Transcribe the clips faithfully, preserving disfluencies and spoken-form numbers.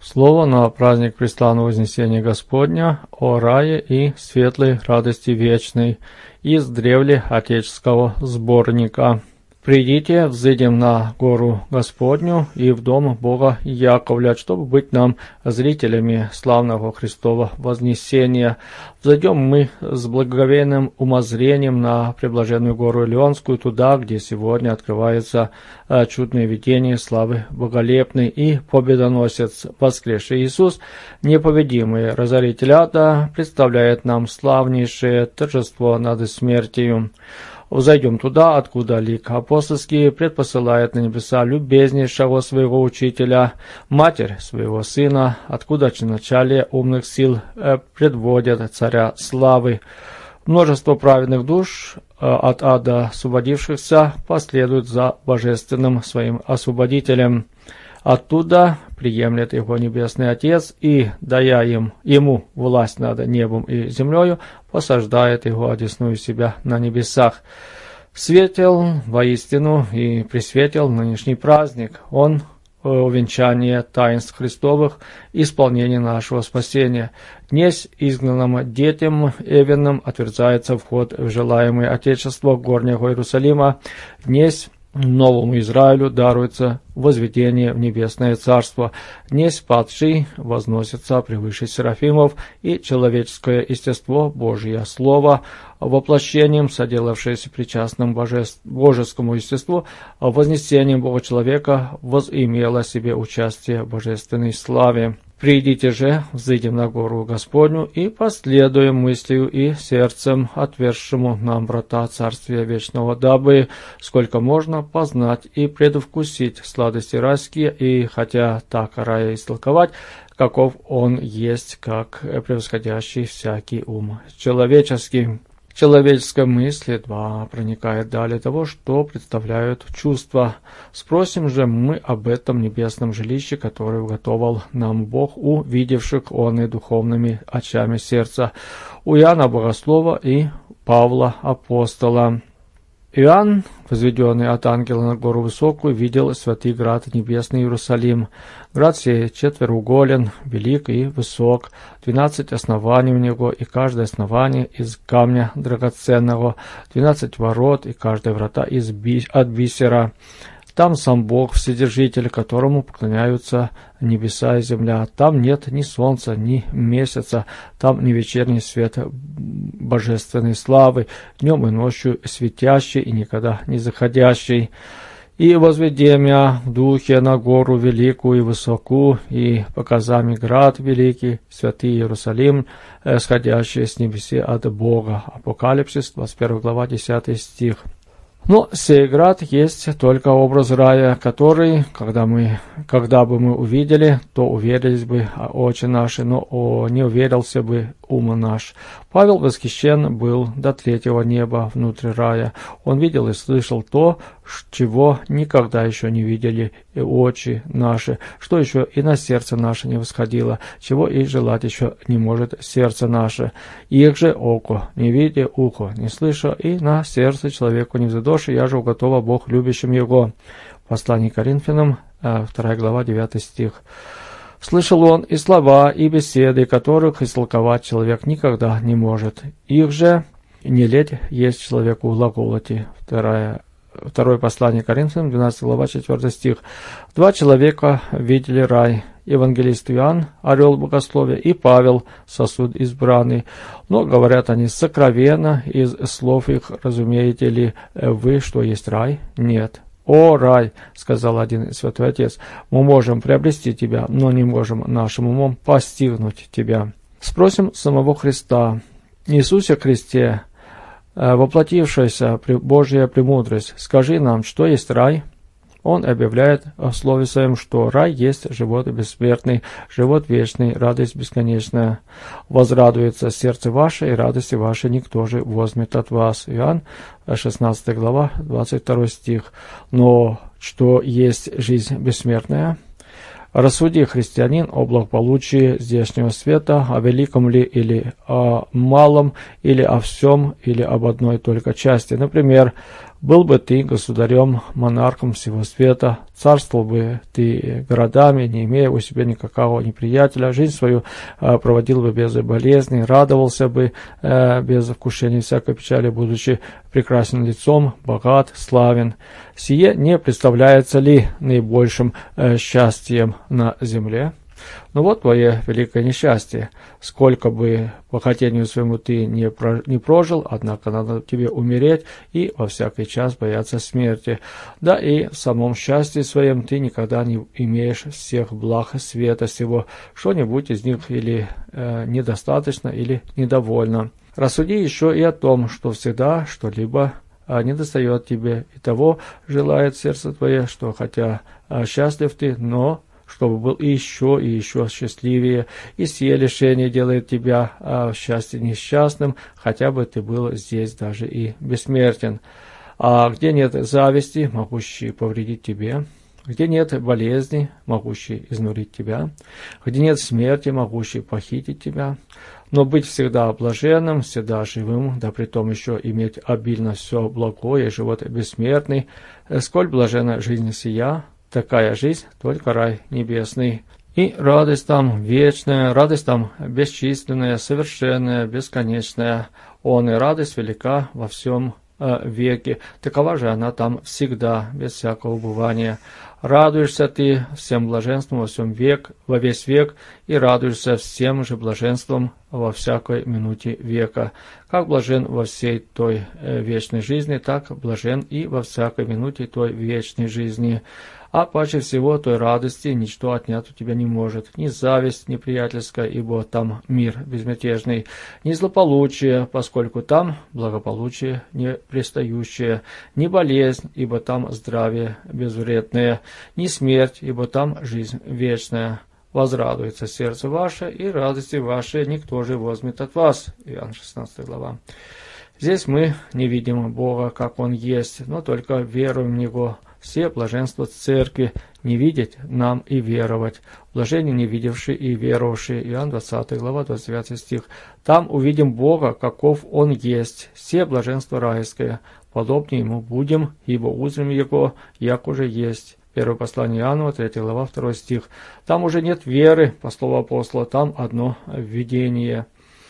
Слово на праздник преславного Вознесения Господня о рае и светлой радости вечной из древле отеческого сборника. «Придите, взойдем на гору Господню и в дом Бога Яковля, чтобы быть нам зрителями славного Христова вознесения. Взойдем мы с благоговейным умозрением на преблаженную гору Илионскую, туда, где сегодня открывается чудное видение славы боголепной, и победоносец воскресший Иисус, непобедимый разоритель ада, представляет нам славнейшее торжество над смертью. Взойдем туда, откуда лик апостольский предпосылает на небеса любезнейшего своего учителя, матерь своего сына, откуда начале умных сил предводят царя славы. Множество праведных душ, от ада освободившихся, последуют за божественным своим освободителем. Оттуда приемлет его Небесный Отец и, дая им, ему власть над небом и землею, посаждает его одесную себя на небесах. Светел воистину и пресветел нынешний праздник. Он — увенчание таинств Христовых, исполнение нашего спасения. Днесь изгнанным детям Эвенным отверзается вход в желаемое Отечество горнего Иерусалима. Днесь новому Израилю даруется возведение в небесное царство. Днесь падший возносится превыше серафимов, и человеческое естество, Божье Слово, воплощением, соделавшееся причастным божеств, божескому естеству, вознесением Бога человека, возымело себе участие в божественной славе. Придите же, взойдем на гору Господню и последуем мыслью и сердцем, отверзшему нам врата Царствия Вечного, дабы, сколько можно, познать и предвкусить сладости райские, и, хотя так рая истолковать, каков он есть, как превосходящий всякий ум человеческий. Человеческая мысль едва проникает далее того, что представляют чувства. Спросим же мы об этом небесном жилище, которое уготовал нам Бог у видевших он и духовными очами сердца, у Иоанна Богослова и Павла Апостола. Иоанн, возведенный от ангела на гору высокую, видел святый град небесный Иерусалим. Град сей четвероуголен, велик и высок, двенадцать оснований у него, и каждое основание из камня драгоценного, двенадцать ворот, и каждая врата из би... от бисера. Там сам Бог, Вседержитель, которому поклоняются небеса и земля. Там нет ни солнца, ни месяца, там ни вечерний свет божественной славы, днем и ночью светящий и никогда не заходящий. И возведем я в духе на гору великую и высокую, и показами град великий, святый Иерусалим, сходящий с небеси от Бога. Апокалипсис, двадцать первая глава, десятый стих. Но сей град есть только образ рая, который, когда, мы, когда бы мы увидели, то уверились бы очи наши, но о, не уверился бы ум наш. Павел восхищен был до третьего неба внутри рая. Он видел и слышал то, чего никогда еще не видели и очи наши, что еще и на сердце наше не восходило, чего и желать еще не может сердце наше. Их же око не видя, ухо не слыша, и на сердце человеку не взойдоши, я же уготова Бог любящим его. Послание Коринфянам, вторая глава, девятый стих. Слышал он и слова, и беседы, которых истолковать человек никогда не может. Их же не леть есть человеку глаголоти. Вторая Второе послание Коринфянам, двенадцатая глава, четвёртый стих. Два человека видели рай. Евангелист Иоанн, орел богословия, и Павел, сосуд избранный. Но говорят они сокровенно, из слов их разумеете ли вы, что есть рай? Нет. «О, рай!» — сказал один святой отец. «Мы можем приобрести тебя, но не можем нашим умом постигнуть тебя». Спросим самого Христа. Иисусе Христе, воплотившаяся Божья премудрость, скажи нам, что есть рай? Он объявляет в слове своем, что рай есть живот бессмертный, живот вечный, радость бесконечная. Возрадуется сердце ваше, и радости вашей никто же возьмет от вас. Иоанн, шестнадцатая глава, двадцать второй стих. Но что есть жизнь бессмертная? Рассуди, христианин, о благополучии здешнего света, о великом ли или о малом, или о всем, или об одной только части. Например, Был бы ты государем, монархом всего света, царствовал бы ты городами, не имея у себя никакого неприятеля, жизнь свою э, проводил бы без болезней, радовался бы э, без вкушения всякой печали, будучи прекрасен лицом, богат, славен. Сие не представляется ли наибольшим э, счастьем на земле? Но вот твое великое несчастье. Сколько бы по хотению своему ты не, про, не прожил, однако надо тебе умереть и во всякий час бояться смерти. Да и в самом счастье своем ты никогда не имеешь всех благ света сего. Что-нибудь из них или э, недостаточно, или недовольно. Рассуди еще и о том, что всегда что-либо а недостает тебе, и того желает сердце твое, что хотя а, счастлив ты, но чтобы был и еще, и еще счастливее, и сие лишение делает тебя а, в счастье несчастным, хотя бы ты был здесь даже и бессмертен. А где нет зависти, могущей повредить тебе, где нет болезни, могущей изнурить тебя, где нет смерти, могущей похитить тебя, но быть всегда блаженным, всегда живым, да притом еще иметь обильно все благое, живот бессмертный, сколь блаженна жизнь сия, такая жизнь, только рай небесный. И радость там вечная, радость там бесчисленная, совершенная, бесконечная. Он и радость велика во всем э, веке. Такова же она там всегда, без всякого убывания. Радуешься ты всем блаженством во всем век, во весь век, и радуешься всем же блаженством во всякой минуте века. Как блажен во всей той э, вечной жизни, так блажен и во всякой минуте той вечной жизни. А паче всего той радости ничто отнять у тебя не может, ни зависть неприятельская, ибо там мир безмятежный, ни злополучие, поскольку там благополучие непрестающее, ни болезнь, ибо там здравие безвредное, ни смерть, ибо там жизнь вечная. Возрадуется сердце ваше, и радости ваши никто же возьмет от вас. Иоанн шестнадцатая глава. Здесь мы не видим Бога, как Он есть, но только веруем в Него. Все блаженства церкви не видеть нам и веровать. Блажение не видевшие и веровавшие. Иоанн двадцатая глава, двадцать девятый стих. Там увидим Бога, каков Он есть. Все блаженства райское. Подобнее Ему будем, ибо узрим Его, як уже есть. Первое послание Иоаннова, третья глава, второй стих. Там уже нет веры, по слову апостола, там одно видение.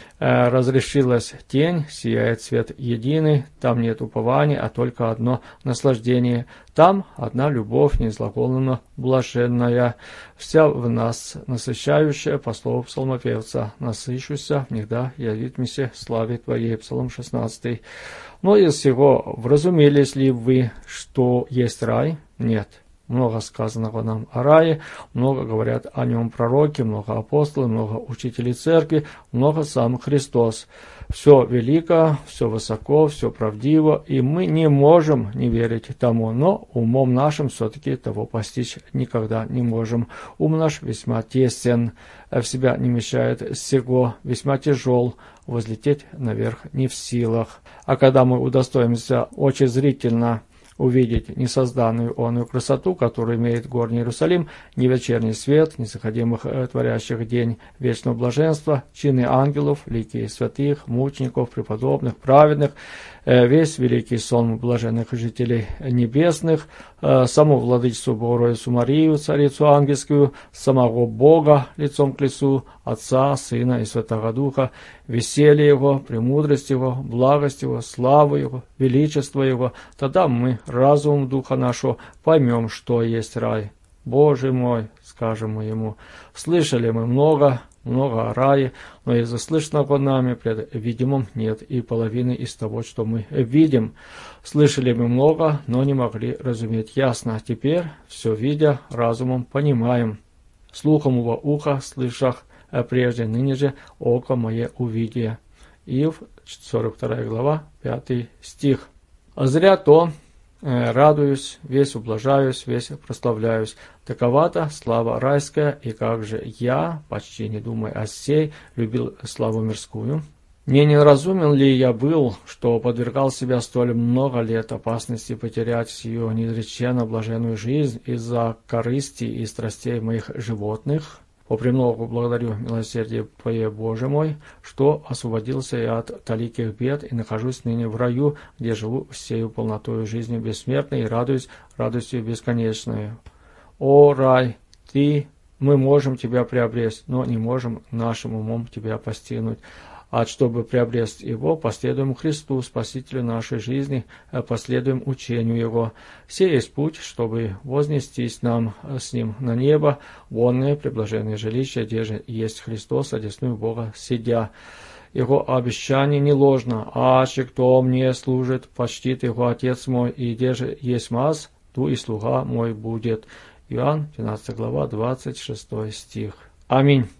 Разрешилась тень, сияет свет единый, там нет упования, а только одно наслаждение. Там одна любовь, неизглаголно блаженная, вся в нас насыщающая, по слову псалмопевца, насыщуся, внегда явитмися славе Твоей, Псалом шестнадцатый. Но из всего вразумелись ли вы, что есть рай? Нет. Много сказанного нам о рае, много говорят о нем пророки, много апостолов, много учителей церкви, много сам Христос. Все велико, все высоко, все правдиво, и мы не можем не верить тому, но умом нашим все-таки того постичь никогда не можем. Ум наш весьма тесен, в себя не вмещает сего, весьма тяжел, возлететь наверх не в силах. А когда мы удостоимся очезрительно увидеть несозданную онную красоту, которую имеет горний Иерусалим, ни вечерний свет, ни заходимых творящих день вечного блаженства, чины ангелов, лики святых, мучеников, преподобных, праведных, весь великий сон блаженных жителей небесных, саму владычицу Богородицу Марию, царицу ангельскую, самого Бога лицом к лицу, Отца, Сына и Святого Духа, веселье Его, премудрость Его, благость Его, славу Его, величество Его, тогда мы разумом Духа нашего поймем, что есть рай. Боже мой, скажем мы Ему, слышали мы много, много о рае, но из заслышанного нами пред видимым нет и половины из того, что мы видим. Слышали мы много, но не могли разуметь ясно. Теперь, все видя, разумом понимаем. Слухом его уха слышах, а прежде ныне же око мое увидие. Иов, сорок вторая глава, пятый стих. А зря то э, радуюсь, весь ублажаюсь, весь прославляюсь. Такова-то слава райская, и как же я, почти не думая о сей, любил славу мирскую. Не неразумен ли я был, что подвергал себя столь много лет опасности потерять сию неизреченно блаженную жизнь из-за корысти и страстей моих животных? Попремногу благодарю милосердие Твое, Боже мой, что освободился я от таликих бед и нахожусь ныне в раю, где живу всею полнотою жизни бессмертной и радуюсь радостью бесконечной. О рай, Ты, мы можем Тебя приобрести, но не можем нашим умом Тебя постигнуть. А чтобы приобрести его, последуем Христу, Спасителю нашей жизни, последуем учению Его. Сей есть путь, чтобы вознестись нам с Ним на небо, вонное преблаженное жилище, где же есть Христос, одесную Бога сидя. Его обещание не ложно, аще кто мне служит, почтит Его Отец мой, и где же есть маз, ту и слуга мой будет. Иоанн, двенадцатая глава, двадцать шестой стих. Аминь.